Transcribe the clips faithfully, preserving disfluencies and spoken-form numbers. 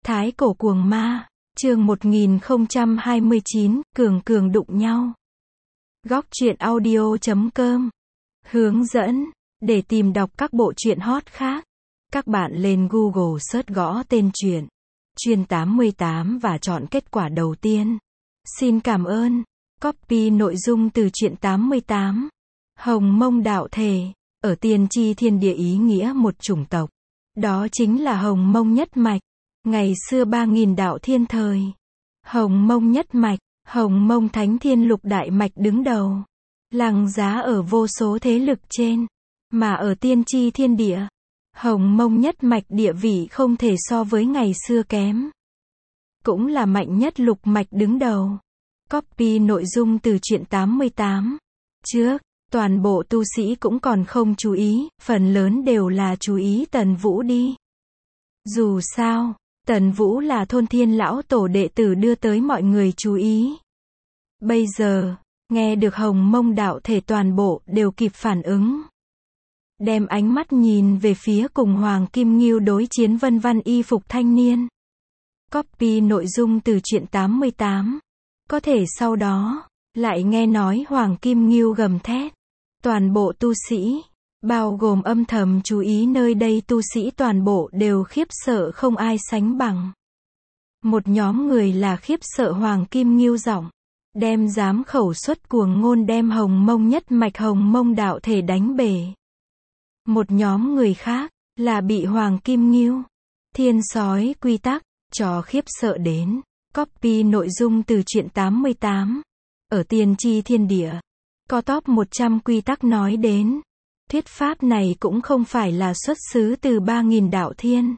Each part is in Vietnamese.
Thái cổ cuồng ma, chương một nghìn không trăm hai mươi chín, cường cường đụng nhau. Góc truyện audio chấm com. Hướng dẫn, để tìm đọc các bộ truyện hot khác, các bạn lên Google search gõ tên truyện, Truyện tám mươi tám và chọn kết quả đầu tiên. Xin cảm ơn. Copy nội dung từ Truyện tám mươi tám. Hồng Mông đạo thể, ở tiên tri thiên địa ý nghĩa một chủng tộc. Đó chính là Hồng Mông nhất mạch. Ngày xưa ba nghìn đạo thiên thời. Hồng Mông nhất mạch, Hồng Mông thánh thiên lục đại mạch đứng đầu. Lăng giá ở vô số thế lực trên. Mà ở tiên tri thiên địa, Hồng Mông nhất mạch địa vị không thể so với ngày xưa kém. Cũng là mạnh nhất lục mạch đứng đầu. Copy nội dung từ Truyện tám mươi tám. Trước, toàn bộ tu sĩ cũng còn không chú ý, phần lớn đều là chú ý Tần Vũ đi. Dù sao, Tần Vũ là thôn thiên lão tổ đệ tử đưa tới mọi người chú ý. Bây giờ, nghe được Hồng Mông đạo thể toàn bộ đều kịp phản ứng. Đem ánh mắt nhìn về phía cùng Hoàng Kim Ngưu đối chiến vân vân y phục thanh niên. Copy nội dung từ Truyện tám mươi tám. Có thể sau đó, lại nghe nói Hoàng Kim Ngưu gầm thét. Toàn bộ tu sĩ, bao gồm âm thầm chú ý nơi đây tu sĩ toàn bộ đều khiếp sợ không ai sánh bằng. Một nhóm người là khiếp sợ Hoàng Kim Ngưu giọng, đem dám khẩu xuất cuồng ngôn đem Hồng Mông nhất mạch Hồng Mông đạo thể đánh bể. Một nhóm người khác, là bị Hoàng Kim Ngưu, thiên sói quy tắc, cho khiếp sợ đến. Copy nội dung từ Truyện tám mươi tám. Ở tiên tri thiên địa, có top một trăm quy tắc nói đến. Thuyết pháp này cũng không phải là xuất xứ từ ba nghìn đạo thiên,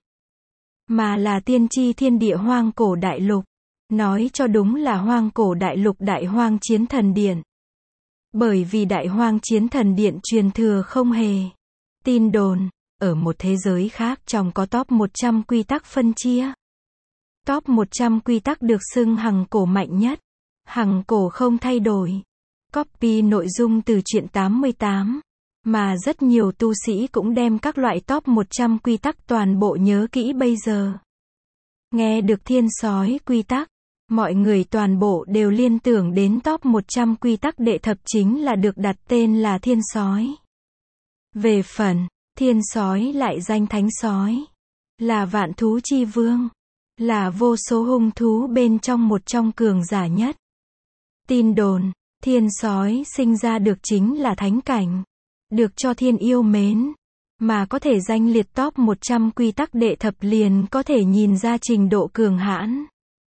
mà là tiên tri thiên địa hoang cổ đại lục. Nói cho đúng là hoang cổ đại lục đại hoang chiến thần điện. Bởi vì đại hoang chiến thần điện truyền thừa không hề. Tin đồn, ở một thế giới khác trong có top một trăm quy tắc phân chia. Top một trăm quy tắc được xưng hằng cổ mạnh nhất. Hằng cổ không thay đổi. Copy nội dung từ Truyện tám mươi tám. Mà rất nhiều tu sĩ cũng đem các loại top một trăm quy tắc toàn bộ nhớ kỹ bây giờ. Nghe được thiên sói quy tắc, mọi người toàn bộ đều liên tưởng đến top một trăm quy tắc đệ thập chính là được đặt tên là thiên sói. Về phần, thiên sói lại danh thánh sói, là vạn thú chi vương, là vô số hung thú bên trong một trong cường giả nhất. Tin đồn, thiên sói sinh ra được chính là thánh cảnh, được cho thiên yêu mến, mà có thể danh liệt top một trăm quy tắc đệ thập liền có thể nhìn ra trình độ cường hãn.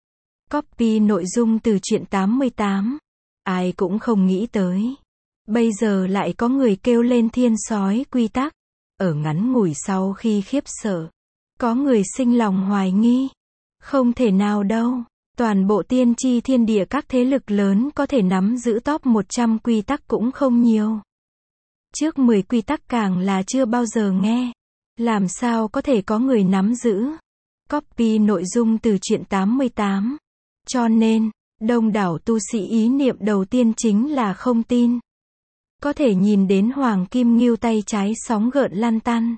Copy nội dung từ Truyện tám mươi tám. Ai cũng không nghĩ tới. Bây giờ lại có người kêu lên thiên sói quy tắc. Ở ngắn ngủi sau khi khiếp sợ, có người sinh lòng hoài nghi. Không thể nào đâu. Toàn bộ tiên tri thiên địa các thế lực lớn có thể nắm giữ top một trăm quy tắc cũng không nhiều. Trước mười quy tắc càng là chưa bao giờ nghe. Làm sao có thể có người nắm giữ. Copy nội dung từ Truyện tám mươi tám. Cho nên, đông đảo tu sĩ ý niệm đầu tiên chính là không tin. Có thể nhìn đến Hoàng Kim Ngưu tay trái sóng gợn lăn tăn.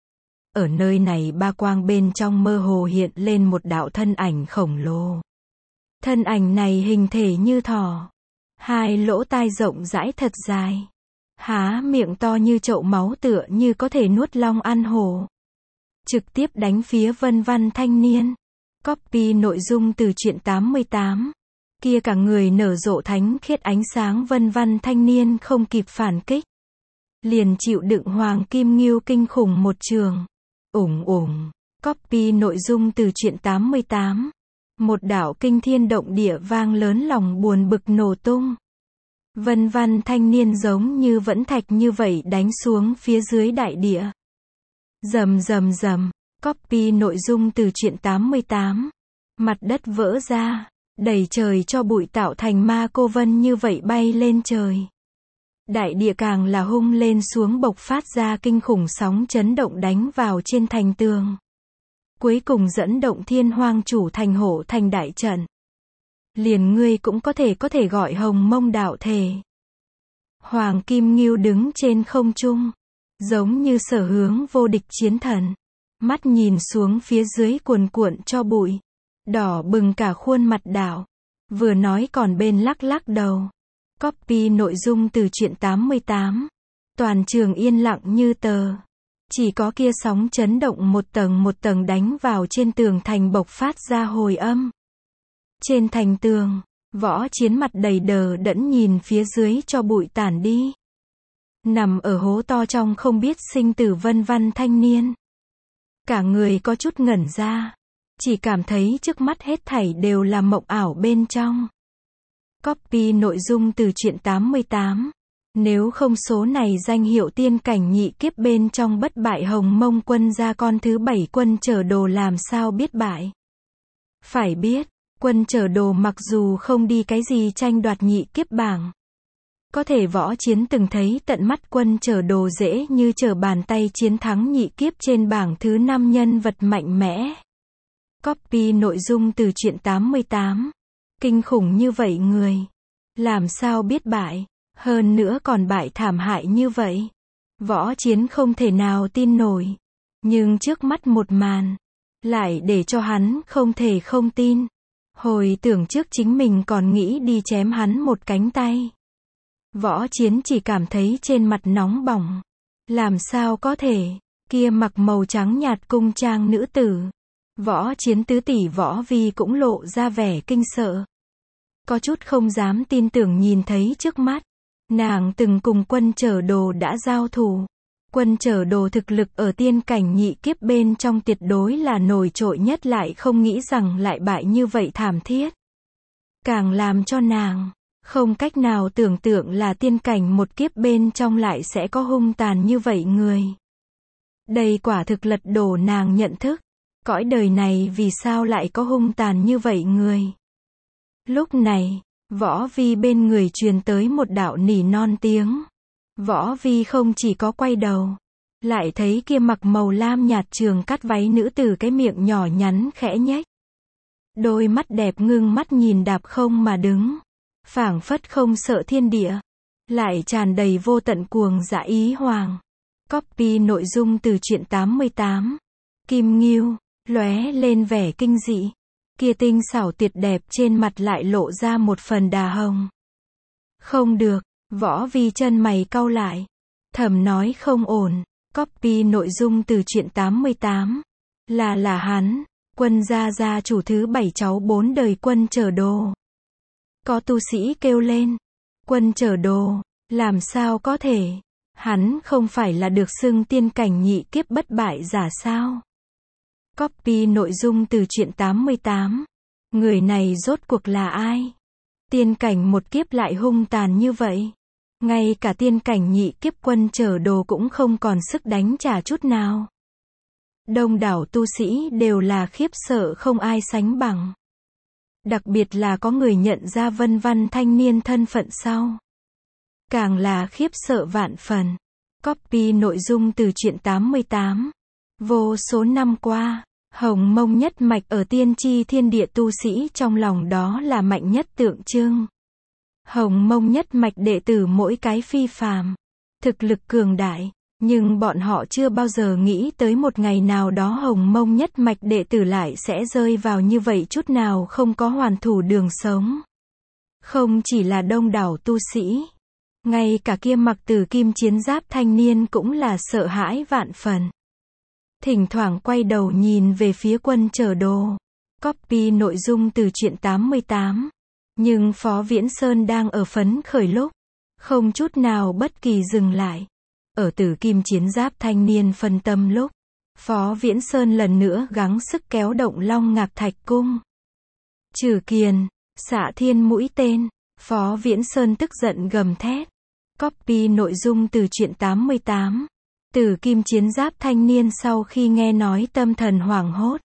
Ở nơi này ba quang bên trong mơ hồ hiện lên một đạo thân ảnh khổng lồ. Thân ảnh này hình thể như thỏ. Hai lỗ tai rộng rãi thật dài. Há miệng to như chậu máu tựa như có thể nuốt long ăn hổ. Trực tiếp đánh phía vân vân thanh niên. Copy nội dung từ Truyện tám mươi tám. Kia cả người nở rộ thánh khiết ánh sáng vân vân thanh niên không kịp phản kích. Liền chịu đựng Hoàng Kim Ngưu kinh khủng một trường. Ủng ủng. Copy nội dung từ Truyện tám mươi tám. Một đạo kinh thiên động địa vang lớn lòng buồn bực nổ tung. Vân vân thanh niên giống như vẫn thạch như vậy đánh xuống phía dưới đại địa. Rầm rầm rầm. Copy nội dung từ Truyện tám mươi tám. Mặt đất vỡ ra, đầy trời cho bụi tạo thành ma cô vân như vậy bay lên trời. Đại địa càng là hung lên xuống bộc phát ra kinh khủng sóng chấn động đánh vào trên thành tường. Cuối cùng dẫn động thiên hoang chủ thành hộ thành đại trận. Liền ngươi cũng có thể có thể gọi Hồng Mông đạo thể. Hoàng Kim Ngưu đứng trên không trung, giống như sở hướng vô địch chiến thần. Mắt nhìn xuống phía dưới cuồn cuộn cho bụi. Đỏ bừng cả khuôn mặt đạo. Vừa nói còn bên lắc lắc đầu. Copy nội dung từ truyện tám mươi tám. Toàn trường yên lặng như tờ. Chỉ có kia sóng chấn động một tầng một tầng đánh vào trên tường thành bộc phát ra hồi âm. Trên thành tường, Võ Chiến mặt đầy đờ đẫn nhìn phía dưới cho bụi tản đi. Nằm ở hố to trong không biết sinh tử Vân Văn thanh niên. Cả người có chút ngẩn ra. Chỉ cảm thấy trước mắt hết thảy đều là mộng ảo bên trong. Copy nội dung từ truyện tám mươi tám. Nếu không số này danh hiệu tiên cảnh nhị kiếp bên trong bất bại Hồng Mông quân gia con thứ bảy Quân Chở Đồ làm sao biết bại. Phải biết, Quân Chở Đồ mặc dù không đi cái gì tranh đoạt nhị kiếp bảng. Có thể Võ Chiến từng thấy tận mắt Quân Chở Đồ dễ như trở bàn tay chiến thắng nhị kiếp trên bảng thứ năm nhân vật mạnh mẽ. Copy nội dung từ truyện tám mươi tám. Kinh khủng như vậy người. Làm sao biết bại. Hơn nữa còn bại thảm hại như vậy. Võ Chiến không thể nào tin nổi. Nhưng trước mắt một màn. Lại để cho hắn không thể không tin. Hồi tưởng trước chính mình còn nghĩ đi chém hắn một cánh tay. Võ Chiến chỉ cảm thấy trên mặt nóng bỏng. Làm sao có thể. Kia mặc màu trắng nhạt cung trang nữ tử. Võ Chiến tứ tỷ Võ Vi cũng lộ ra vẻ kinh sợ. Có chút không dám tin tưởng nhìn thấy trước mắt. Nàng từng cùng Quân Chở Đồ đã giao thủ. Quân Chở Đồ thực lực ở tiên cảnh nhị kiếp bên trong tuyệt đối là nổi trội nhất, lại không nghĩ rằng lại bại như vậy thảm thiết. Càng làm cho nàng không cách nào tưởng tượng là tiên cảnh một kiếp bên trong lại sẽ có hung tàn như vậy người. Đây quả thực lật đổ nàng nhận thức. Cõi đời này vì sao lại có hung tàn như vậy người. Lúc này, Võ Vi bên người truyền tới một đạo nỉ non tiếng. Võ Vi không chỉ có quay đầu, lại thấy kia mặc màu lam nhạt trường cắt váy nữ tử cái miệng nhỏ nhắn khẽ nhếch. Đôi mắt đẹp ngưng mắt nhìn đạp không mà đứng. Phảng phất không sợ thiên địa. Lại tràn đầy vô tận cuồng dã ý hoàng. Copy nội dung từ truyện tám mươi tám. Kim Ngưu, lóe lên vẻ kinh dị. Kia tinh xảo tuyệt đẹp trên mặt lại lộ ra một phần đà hồng. Không được, Võ Vi chân mày cau lại. Thầm nói không ổn. Copy nội dung từ truyện tám mươi tám. Là là hắn, Quân gia gia chủ thứ bảy cháu bốn đời Quân Chở Đồ. Có tu sĩ kêu lên. Quân Chở Đồ, làm sao có thể. Hắn không phải là được xưng tiên cảnh nhị kiếp bất bại giả sao? Copy nội dung từ truyện tám mươi tám. Người này rốt cuộc là ai? Tiên cảnh một kiếp lại hung tàn như vậy. Ngay cả tiên cảnh nhị kiếp Quân Chở Đồ cũng không còn sức đánh trả chút nào. Đông đảo tu sĩ đều là khiếp sợ không ai sánh bằng. Đặc biệt là có người nhận ra Vân Văn thanh niên thân phận sau. Càng là khiếp sợ vạn phần. Copy nội dung từ truyện tám mươi tám. Vô số năm qua, Hồng Mông nhất mạch ở tiên tri thiên địa tu sĩ trong lòng đó là mạnh nhất tượng trưng. Hồng Mông nhất mạch đệ tử mỗi cái phi phàm, thực lực cường đại, nhưng bọn họ chưa bao giờ nghĩ tới một ngày nào đó Hồng Mông nhất mạch đệ tử lại sẽ rơi vào như vậy chút nào không có hoàn thủ đường sống. Không chỉ là đông đảo tu sĩ, ngay cả kia mặc tử kim chiến giáp thanh niên cũng là sợ hãi vạn phần. Thỉnh thoảng quay đầu nhìn về phía Quân Chở Đồ. Copy nội dung từ truyện tám mươi tám. Nhưng Phó Viễn Sơn đang ở phấn khởi lúc. Không chút nào bất kỳ dừng lại. Ở tử kim chiến giáp thanh niên phân tâm lúc. Phó Viễn Sơn lần nữa gắng sức kéo động Long Ngạc Thạch Cung. Trừ kiền, xạ thiên mũi tên. Phó Viễn Sơn tức giận gầm thét. Copy nội dung từ truyện tám mươi tám. Tử kim chiến giáp thanh niên sau khi nghe nói tâm thần hoảng hốt.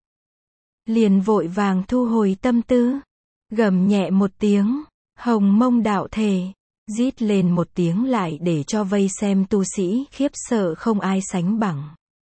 Liền vội vàng thu hồi tâm tư. Gầm nhẹ một tiếng. Hồng Mông đạo thể. Rít lên một tiếng lại để cho vây xem tu sĩ khiếp sợ không ai sánh bằng.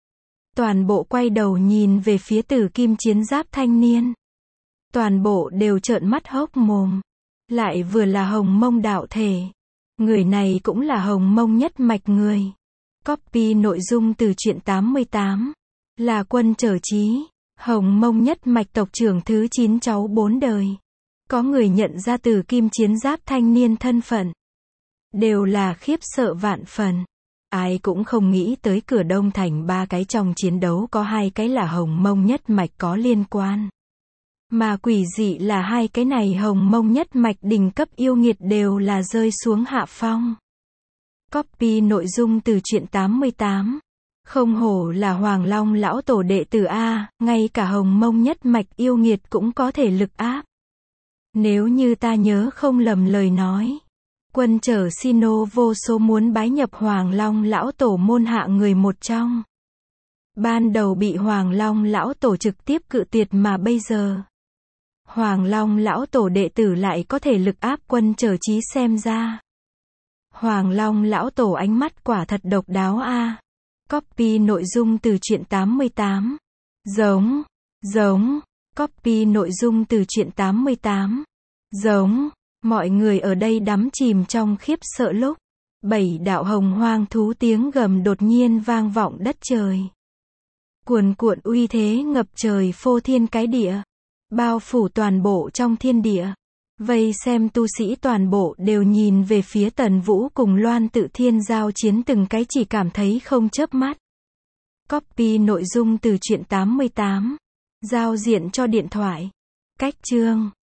Toàn bộ quay đầu nhìn về phía tử kim chiến giáp thanh niên. Toàn bộ đều trợn mắt hốc mồm. Lại vừa là Hồng Mông đạo thể. Người này cũng là Hồng Mông nhất mạch người. Copy nội dung từ truyện tám mươi tám. Là Quân Chở Chí. Hồng Mông nhất mạch tộc trưởng thứ chín cháu bốn đời. Có người nhận ra từ kim chiến giáp thanh niên thân phận. Đều là khiếp sợ vạn phần. Ai cũng không nghĩ tới cửa Đông Thành ba cái trong chiến đấu có hai cái là Hồng Mông nhất mạch có liên quan. Mà quỷ dị là hai cái này Hồng Mông nhất mạch đỉnh cấp yêu nghiệt đều là rơi xuống hạ phong. Copy nội dung từ truyện tám mươi tám. Không hổ là Hoàng Long lão tổ đệ tử A, ngay cả Hồng Mông nhất mạch yêu nghiệt cũng có thể lực áp. Nếu như ta nhớ không lầm lời nói, quân trở Sino vô số muốn bái nhập Hoàng Long lão tổ môn hạ người một trong. Ban đầu bị Hoàng Long lão tổ trực tiếp cự tuyệt mà bây giờ Hoàng Long lão tổ đệ tử lại có thể lực áp quân trở chí xem ra. Hoàng Long lão tổ ánh mắt quả thật độc đáo a. Copy nội dung từ truyện tám mươi tám. Giống, giống, copy nội dung từ truyện tám mươi tám. Giống, mọi người ở đây đắm chìm trong khiếp sợ lúc bảy đạo hồng hoang thú tiếng gầm đột nhiên vang vọng đất trời. Cuồn cuộn uy thế ngập trời phô thiên cái địa, bao phủ toàn bộ trong thiên địa. Vây xem tu sĩ toàn bộ đều nhìn về phía Tần Vũ cùng Loan Tự Thiên giao chiến từng cái chỉ cảm thấy không chớp mắt. Copy nội dung từ truyện tám mươi tám. Giao diện cho điện thoại. Cách chương